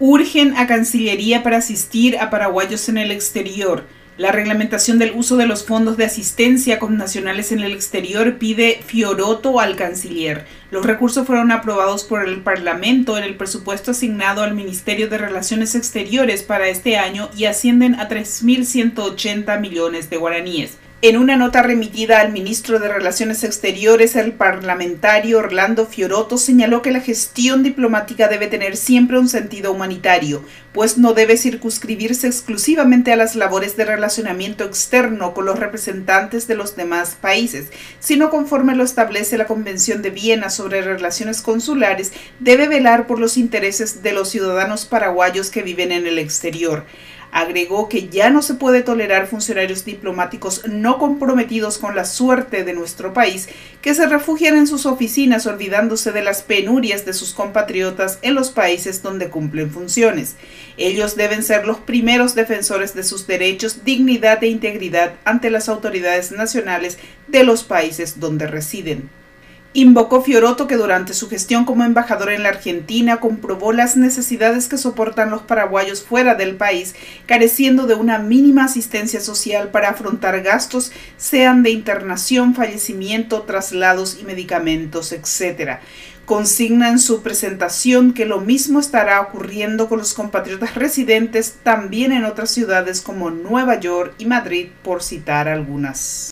Urgen a Cancillería para asistir a paraguayos en el exterior. La reglamentación del uso de los fondos de asistencia connacionales en el exterior pide Fiorotto al canciller. Los recursos fueron aprobados por el Parlamento en el presupuesto asignado al Ministerio de Relaciones Exteriores para este año y ascienden a 3.180 millones de guaraníes. En una nota remitida al ministro de Relaciones Exteriores, el parlamentario Orlando Fiorotto señaló que la gestión diplomática debe tener siempre un sentido humanitario, pues no debe circunscribirse exclusivamente a las labores de relacionamiento externo con los representantes de los demás países, sino conforme lo establece la Convención de Viena sobre relaciones consulares, debe velar por los intereses de los ciudadanos paraguayos que viven en el exterior. Agregó que ya no se puede tolerar funcionarios diplomáticos no comprometidos con la suerte de nuestro país que se refugian en sus oficinas olvidándose de las penurias de sus compatriotas en los países donde cumplen funciones. Ellos deben ser los primeros defensores de sus derechos, dignidad e integridad ante las autoridades nacionales de los países donde residen. Invocó Fiorotto que durante su gestión como embajador en la Argentina comprobó las necesidades que soportan los paraguayos fuera del país, careciendo de una mínima asistencia social para afrontar gastos, sean de internación, fallecimiento, traslados y medicamentos, etc. Consigna en su presentación que lo mismo estará ocurriendo con los compatriotas residentes también en otras ciudades como Nueva York y Madrid, por citar algunas.